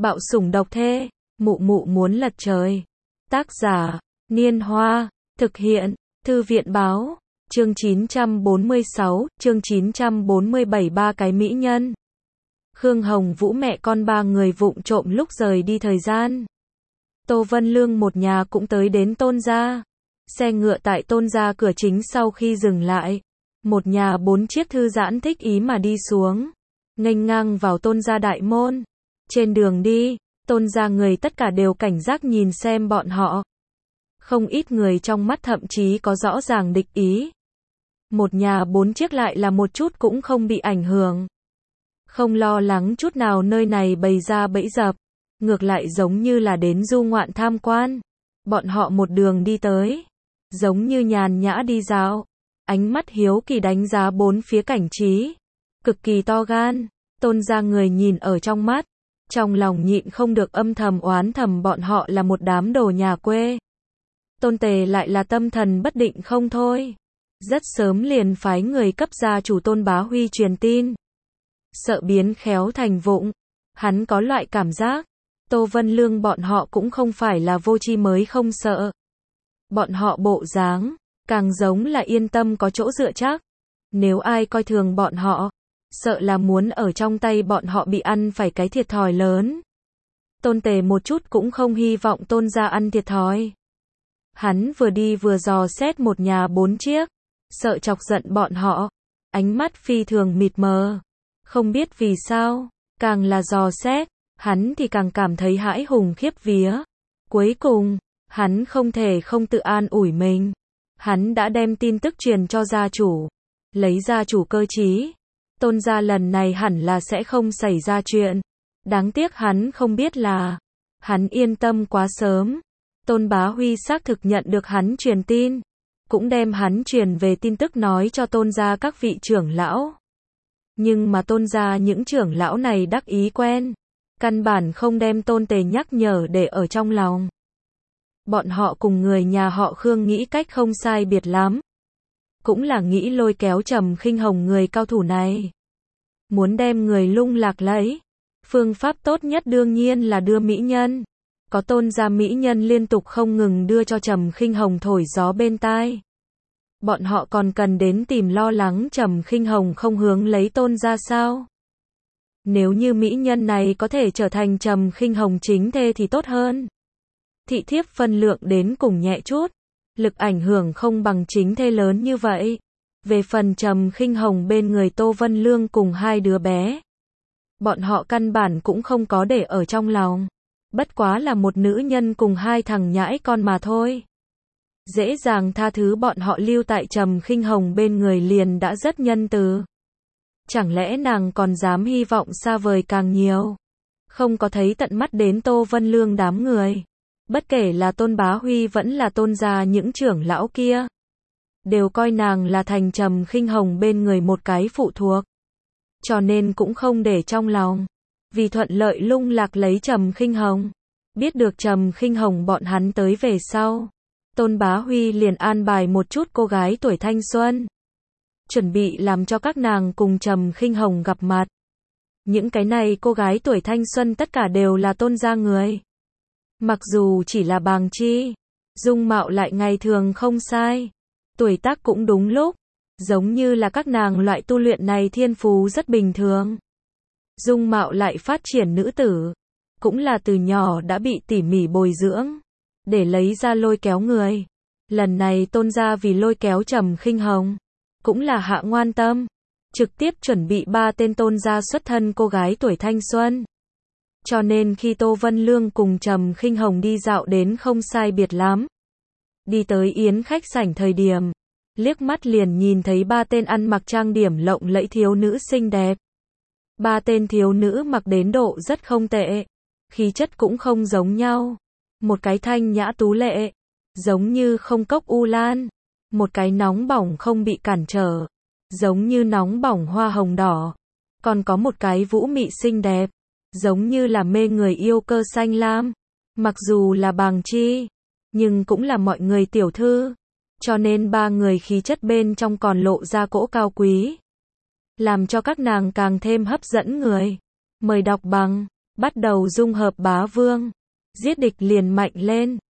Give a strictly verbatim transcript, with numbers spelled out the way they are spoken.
Bạo sủng độc thê, mụ mụ muốn lật trời. Tác giả, Niên Hoa, thực hiện, Thư viện báo, chương chín trăm bốn mươi sáu, chương chín trăm bốn mươi bảy ba cái mỹ nhân. Khương Hồng Vũ mẹ con ba người vụng trộm lúc rời đi thời gian. Tô Vân Lương một nhà cũng tới đến Tôn gia. Xe ngựa tại Tôn gia cửa chính sau khi dừng lại. Một nhà bốn chiếc thư giãn thích ý mà đi xuống. Nghênh ngang vào Tôn gia đại môn. Trên đường đi, Tôn gia người tất cả đều cảnh giác nhìn xem bọn họ. Không ít người trong mắt thậm chí có rõ ràng địch ý. Một nhà bốn chiếc lại là một chút cũng không bị ảnh hưởng. Không lo lắng chút nào nơi này bày ra bẫy dập. Ngược lại giống như là đến du ngoạn tham quan. Bọn họ một đường đi tới. Giống như nhàn nhã đi dạo. Ánh mắt hiếu kỳ đánh giá bốn phía cảnh trí. Cực kỳ to gan. Tôn gia người nhìn ở trong mắt. Trong lòng nhịn không được âm thầm oán thầm bọn họ là một đám đồ nhà quê. Tôn Tề lại là tâm thần bất định không thôi. Rất sớm liền phái người cấp gia chủ Tôn Bá Huy truyền tin. Sợ biến khéo thành vụng. Hắn có loại cảm giác. Tô Vân Lương bọn họ cũng không phải là vô tri mới không sợ. Bọn họ bộ dáng, càng giống là yên tâm có chỗ dựa chắc. Nếu ai coi thường bọn họ, sợ là muốn ở trong tay bọn họ bị ăn phải cái thiệt thòi lớn. Tôn Tề một chút cũng không hy vọng Tôn gia ăn thiệt thòi. Hắn vừa đi vừa dò xét một nhà bốn chiếc, sợ chọc giận bọn họ. Ánh mắt phi thường mịt mờ. Không biết vì sao, càng là dò xét, hắn thì càng cảm thấy hãi hùng khiếp vía. Cuối cùng, hắn không thể không tự an ủi mình. Hắn đã đem tin tức truyền cho gia chủ. Lấy gia chủ cơ trí. Tôn gia lần này hẳn là sẽ không xảy ra chuyện. Đáng tiếc hắn không biết là, hắn yên tâm quá sớm. Tôn Bá Huy xác thực nhận được hắn truyền tin. Cũng đem hắn truyền về tin tức nói cho Tôn gia các vị trưởng lão. Nhưng mà Tôn gia những trưởng lão này đắc ý quen. Căn bản không đem Tôn Tề nhắc nhở để ở trong lòng. Bọn họ cùng người nhà họ Khương nghĩ cách không sai biệt lắm. Cũng là nghĩ lôi kéo Trầm Khinh Hồng người cao thủ này. Muốn đem người lung lạc lấy. Phương pháp tốt nhất đương nhiên là đưa mỹ nhân. Có Tôn gia mỹ nhân liên tục không ngừng đưa cho Trầm Khinh Hồng thổi gió bên tai. Bọn họ còn cần đến tìm lo lắng Trầm Khinh Hồng không hướng lấy Tôn gia sao? Nếu như mỹ nhân này có thể trở thành Trầm Khinh Hồng chính thê thì tốt hơn. Thị thiếp phân lượng đến cùng nhẹ chút, lực ảnh hưởng không bằng chính thê lớn như vậy. Về phần Trầm Khinh Hồng bên người Tô Vân Lương cùng hai đứa bé, bọn họ căn bản cũng không có để ở trong lòng. Bất quá là một nữ nhân cùng hai thằng nhãi con mà thôi. Dễ dàng tha thứ bọn họ lưu tại Trầm Khinh Hồng bên người liền đã rất nhân từ. Chẳng lẽ nàng còn dám hy vọng xa vời càng nhiều? Không có thấy tận mắt đến Tô Vân Lương đám người. Bất kể là Tôn Bá Huy vẫn là Tôn gia những trưởng lão kia. Đều coi nàng là thành Trầm Khinh Hồng bên người một cái phụ thuộc. Cho nên cũng không để trong lòng. Vì thuận lợi lung lạc lấy Trầm Khinh Hồng. Biết được Trầm Khinh Hồng bọn hắn tới về sau. Tôn Bá Huy liền an bài một chút cô gái tuổi thanh xuân. Chuẩn bị làm cho các nàng cùng Trầm Khinh Hồng gặp mặt. Những cái này cô gái tuổi thanh xuân tất cả đều là Tôn gia người. Mặc dù chỉ là bàng chi, dung mạo lại ngày thường không sai. Tuổi tác cũng đúng lúc. Giống như là các nàng loại tu luyện này thiên phú rất bình thường. Dung mạo lại phát triển nữ tử. Cũng là từ nhỏ đã bị tỉ mỉ bồi dưỡng. Để lấy ra lôi kéo người. Lần này Tôn gia vì lôi kéo Trầm Khinh Hồng. Cũng là hạ ngoan tâm. Trực tiếp chuẩn bị ba tên Tôn gia xuất thân cô gái tuổi thanh xuân. Cho nên khi Tô Vân Lương cùng Trầm Khinh Hồng đi dạo đến không sai biệt lắm. Đi tới yến khách sảnh thời điểm. Liếc mắt liền nhìn thấy ba tên ăn mặc trang điểm lộng lẫy thiếu nữ xinh đẹp. Ba tên thiếu nữ mặc đến độ rất không tệ. Khí chất cũng không giống nhau. Một cái thanh nhã tú lệ. Giống như không cốc u lan. Một cái nóng bỏng không bị cản trở. Giống như nóng bỏng hoa hồng đỏ. Còn có một cái vũ mị xinh đẹp. Giống như là mê người yêu cơ xanh lam. Mặc dù là bàng chi. Nhưng cũng là mọi người tiểu thư. Cho nên ba người khí chất bên trong còn lộ ra cỗ cao quý. Làm cho các nàng càng thêm hấp dẫn người. Mời đọc bằng bắt đầu dung hợp bá vương. Giết địch liền mạnh lên.